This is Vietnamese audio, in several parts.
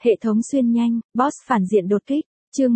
Hệ thống xuyên nhanh, boss phản diện đột kích, chương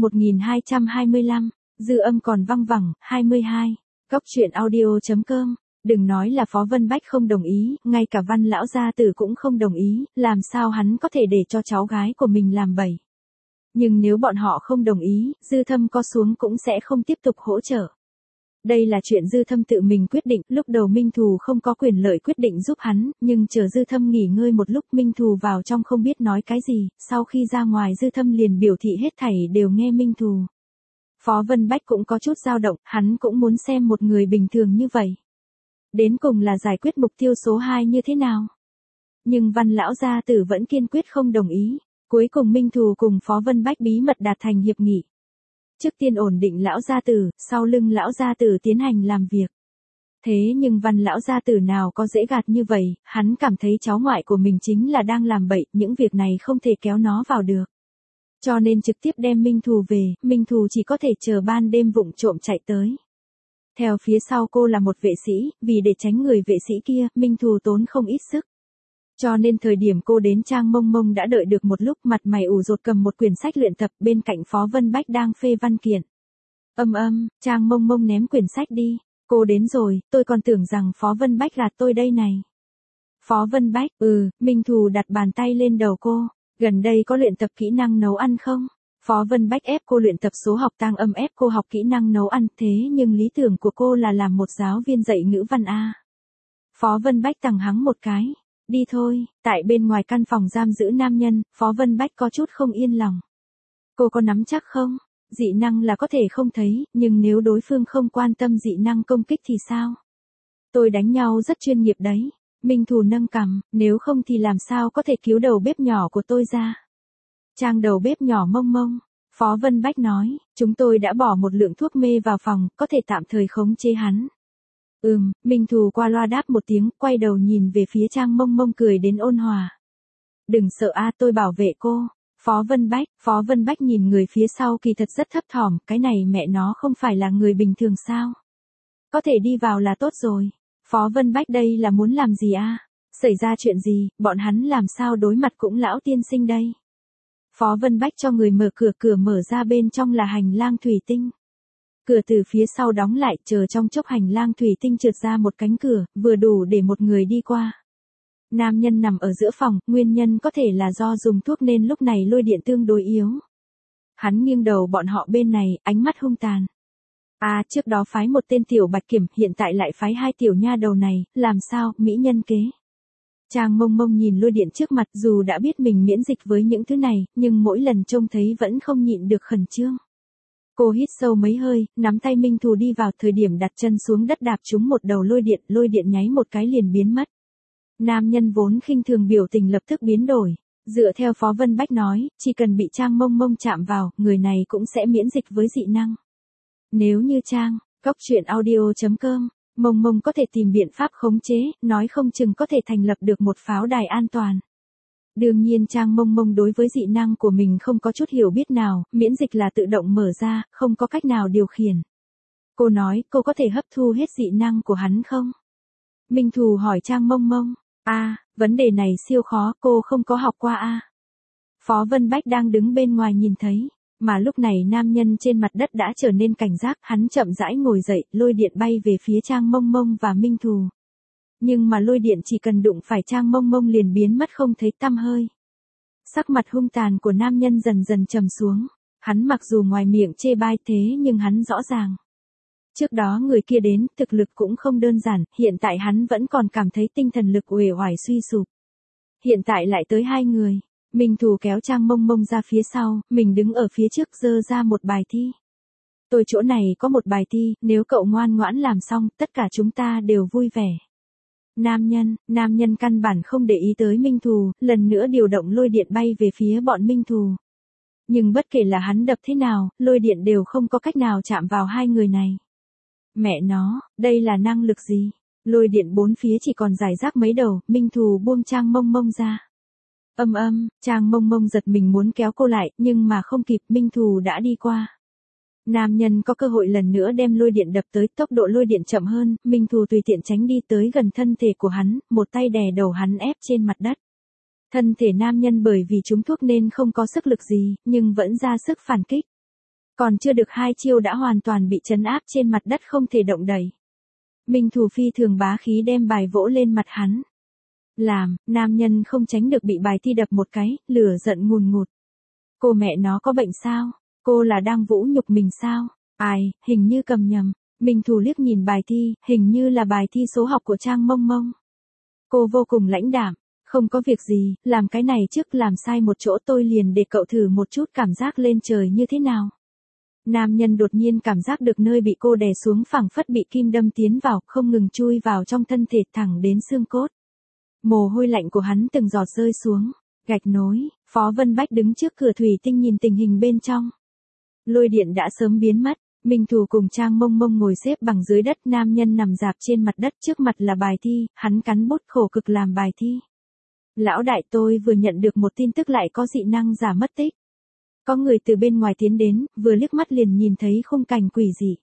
1225, dư âm còn văng vẳng, 22. Góc truyện audio.com. Đừng nói là Phó Vân Bách không đồng ý, ngay cả Văn lão gia tử cũng không đồng ý, làm sao hắn có thể để cho cháu gái của mình làm bậy. Nhưng nếu bọn họ không đồng ý, Dư Thâm có xuống cũng sẽ không tiếp tục hỗ trợ. Đây là chuyện Dư Thâm tự mình quyết định, lúc đầu Minh Thù không có quyền lợi quyết định giúp hắn, nhưng chờ Dư Thâm nghỉ ngơi một lúc Minh Thù vào trong không biết nói cái gì, sau khi ra ngoài Dư Thâm liền biểu thị hết thảy đều nghe Minh Thù. Phó Vân Bách cũng có chút dao động, hắn cũng muốn xem một người bình thường như vậy. Đến cùng là giải quyết mục tiêu số 2 như thế nào? Nhưng Văn lão gia tử vẫn kiên quyết không đồng ý, cuối cùng Minh Thù cùng Phó Vân Bách bí mật đạt thành hiệp nghị. Trước tiên ổn định lão gia tử, sau lưng lão gia tử tiến hành làm việc. Thế nhưng Văn lão gia tử nào có dễ gạt như vậy, hắn cảm thấy cháu ngoại của mình chính là đang làm bậy, những việc này không thể kéo nó vào được. Cho nên trực tiếp đem Minh Thù về, Minh Thù chỉ có thể chờ ban đêm vụng trộm chạy tới. Theo phía sau cô là một vệ sĩ, vì để tránh người vệ sĩ kia, Minh Thù tốn không ít sức. Cho nên thời điểm cô đến Trang Mông Mông đã đợi được một lúc, mặt mày ủ rột cầm một quyển sách luyện tập, bên cạnh Phó Vân Bách đang phê văn kiện. Trang Mông Mông ném quyển sách đi. Cô đến rồi, tôi còn tưởng rằng Phó Vân Bách gạt tôi đây này. Phó Vân Bách, Minh Thù đặt bàn tay lên đầu cô. Gần đây có luyện tập kỹ năng nấu ăn không? Phó Vân Bách ép cô luyện tập số học tang âm, ép cô học kỹ năng nấu ăn, thế nhưng lý tưởng của cô là làm một giáo viên dạy ngữ văn A. Phó Vân Bách tằng hắng một cái. Đi thôi, tại bên ngoài căn phòng giam giữ nam nhân, Phó Vân Bách có chút không yên lòng. Cô có nắm chắc không? Dị năng là có thể không thấy, nhưng nếu đối phương không quan tâm dị năng công kích thì sao? Tôi đánh nhau rất chuyên nghiệp đấy. Minh Thù nâng cằm, nếu không thì làm sao có thể cứu đầu bếp nhỏ của tôi ra? Trang đầu bếp nhỏ Mông Mông. Phó Vân Bách nói, chúng tôi đã bỏ một lượng thuốc mê vào phòng, có thể tạm thời khống chế hắn. Minh Thù qua loa đáp một tiếng, quay đầu nhìn về phía Trang Mông Mông cười đến ôn hòa. Đừng sợ tôi bảo vệ cô. Phó Vân Bách nhìn người phía sau kỳ thật rất thấp thỏm, cái này mẹ nó không phải là người bình thường sao? Có thể đi vào là tốt rồi. Phó Vân Bách đây là muốn làm gì Xảy ra chuyện gì, bọn hắn làm sao đối mặt cũng lão tiên sinh đây? Phó Vân Bách cho người mở cửa mở ra, bên trong là hành lang thủy tinh. Cửa từ phía sau đóng lại, chờ trong chốc hành lang thủy tinh trượt ra một cánh cửa, vừa đủ để một người đi qua. Nam nhân nằm ở giữa phòng, nguyên nhân có thể là do dùng thuốc nên lúc này lôi điện tương đối yếu. Hắn nghiêng đầu bọn họ bên này, ánh mắt hung tàn. Trước đó phái một tên tiểu bạch kiểm, hiện tại lại phái 2 tiểu nha đầu này, làm sao, mỹ nhân kế. Trang Mông Mông nhìn lôi điện trước mặt, dù đã biết mình miễn dịch với những thứ này, nhưng mỗi lần trông thấy vẫn không nhịn được khẩn trương. Cô hít sâu mấy hơi, nắm tay Minh Thù đi vào, thời điểm đặt chân xuống đất đạp trúng một đầu lôi điện nháy một cái liền biến mất. Nam nhân vốn khinh thường biểu tình lập tức biến đổi. Dựa theo Phó Vân Bách nói, chỉ cần bị Trang Mông Mông chạm vào, người này cũng sẽ miễn dịch với dị năng. Nếu như Góc truyện audio.com, Mông Mông có thể tìm biện pháp khống chế, nói không chừng có thể thành lập được một pháo đài an toàn. Đương nhiên Trang Mông Mông đối với dị năng của mình không có chút hiểu biết nào, miễn dịch là tự động mở ra, không có cách nào điều khiển. Cô nói, cô có thể hấp thu hết dị năng của hắn không? Minh Thù hỏi Trang Mông Mông. Vấn đề này siêu khó, cô không có học qua Phó Vân Bách đang đứng bên ngoài nhìn thấy, mà lúc này nam nhân trên mặt đất đã trở nên cảnh giác, hắn chậm rãi ngồi dậy, lôi điện bay về phía Trang Mông Mông và Minh Thù. Nhưng mà lôi điện chỉ cần đụng phải Trang Mông Mông liền biến mất không thấy tăm hơi. Sắc mặt hung tàn của nam nhân dần dần trầm xuống, hắn mặc dù ngoài miệng chê bai thế nhưng hắn rõ ràng. Trước đó người kia đến, thực lực cũng không đơn giản, hiện tại hắn vẫn còn cảm thấy tinh thần lực uể oải suy sụp. Hiện tại lại tới 2 người, Minh Thù kéo Trang Mông Mông ra phía sau, mình đứng ở phía trước giơ ra một bài thi. Tôi chỗ này có một bài thi, nếu cậu ngoan ngoãn làm xong, tất cả chúng ta đều vui vẻ. Nam nhân căn bản không để ý tới Minh Thù, lần nữa điều động lôi điện bay về phía bọn Minh Thù. Nhưng bất kể là hắn đập thế nào, lôi điện đều không có cách nào chạm vào 2 người này. Mẹ nó, đây là năng lực gì? Lôi điện bốn phía chỉ còn rải rác mấy đầu, Minh Thù buông Trang Mông Mông ra. Trang Mông Mông giật mình muốn kéo cô lại, nhưng mà không kịp, Minh Thù đã đi qua. Nam nhân có cơ hội lần nữa đem lôi điện đập tới, tốc độ lôi điện chậm hơn, Minh Thù tùy tiện tránh đi tới gần thân thể của hắn, một tay đè đầu hắn ép trên mặt đất. Thân thể nam nhân bởi vì trúng thuốc nên không có sức lực gì, nhưng vẫn ra sức phản kích. Còn chưa được 2 chiêu đã hoàn toàn bị trấn áp trên mặt đất không thể động đậy. Minh Thù phi thường bá khí đem bài vỗ lên mặt hắn. Nam nhân không tránh được bị bài thi đập một cái, lửa giận ngùn ngụt. Cô mẹ nó có bệnh sao? Cô là đang vũ nhục mình sao? Hình như cầm nhầm. Minh Thù liếc nhìn bài thi, hình như là bài thi số học của Trang Mông Mông. Cô vô cùng lãnh đạm. Không có việc gì, làm cái này trước làm sai một chỗ tôi liền để cậu thử một chút cảm giác lên trời như thế nào. Nam nhân đột nhiên cảm giác được nơi bị cô đè xuống phẳng phất bị kim đâm tiến vào, không ngừng chui vào trong thân thể thẳng đến xương cốt. Mồ hôi lạnh của hắn từng giọt rơi xuống. Gạch nối, Phó Vân Bách đứng trước cửa thủy tinh nhìn tình hình bên trong. Lôi điện đã sớm biến mất. Minh Thù cùng Trang Mông Mông ngồi xếp bằng dưới đất, nam nhân nằm rạp trên mặt đất, trước mặt là bài thi, hắn cắn bút khổ cực làm bài thi. Lão đại, tôi vừa nhận được một tin tức lại có dị năng giả mất tích. Có người từ bên ngoài tiến đến, vừa liếc mắt liền nhìn thấy khung cảnh quỷ dị.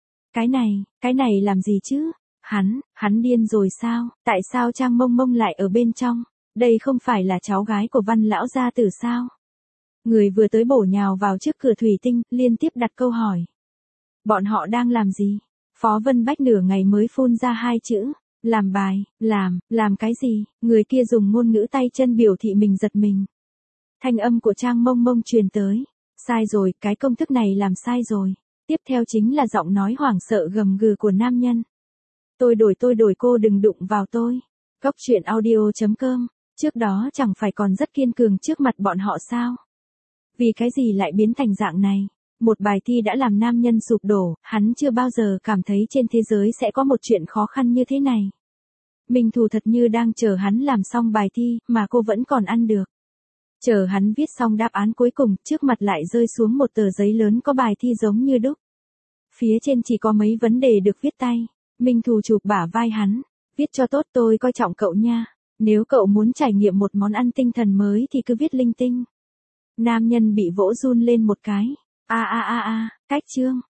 Cái này làm gì chứ? Hắn điên rồi sao? Tại sao Trang Mông Mông lại ở bên trong? Đây không phải là cháu gái của Văn lão gia tử sao? Người vừa tới bổ nhào vào trước cửa thủy tinh, liên tiếp đặt câu hỏi. Bọn họ đang làm gì? Phó Vân Bách nửa ngày mới phun ra 2 chữ. Làm bài. Làm cái gì? Người kia dùng ngôn ngữ tay chân biểu thị mình giật mình. Thanh âm của Trang Mông Mông truyền tới. Sai rồi, cái công thức này làm sai rồi. Tiếp theo chính là giọng nói hoảng sợ gầm gừ của nam nhân. Tôi đổi, cô đừng đụng vào tôi. Cóc truyện audio.com. Trước đó chẳng phải còn rất kiên cường trước mặt bọn họ sao? Vì cái gì lại biến thành dạng này? Một bài thi đã làm nam nhân sụp đổ, hắn chưa bao giờ cảm thấy trên thế giới sẽ có một chuyện khó khăn như thế này. Minh Thù thật như đang chờ hắn làm xong bài thi, mà cô vẫn còn ăn được. Chờ hắn viết xong đáp án cuối cùng, trước mặt lại rơi xuống một tờ giấy lớn có bài thi giống như đúc. Phía trên chỉ có mấy vấn đề được viết tay. Minh Thù chụp bả vai hắn. Viết cho tốt, tôi coi trọng cậu nha. Nếu cậu muốn trải nghiệm một món ăn tinh thần mới thì cứ viết linh tinh. Nam nhân bị vỗ run lên một cái. Cách chương.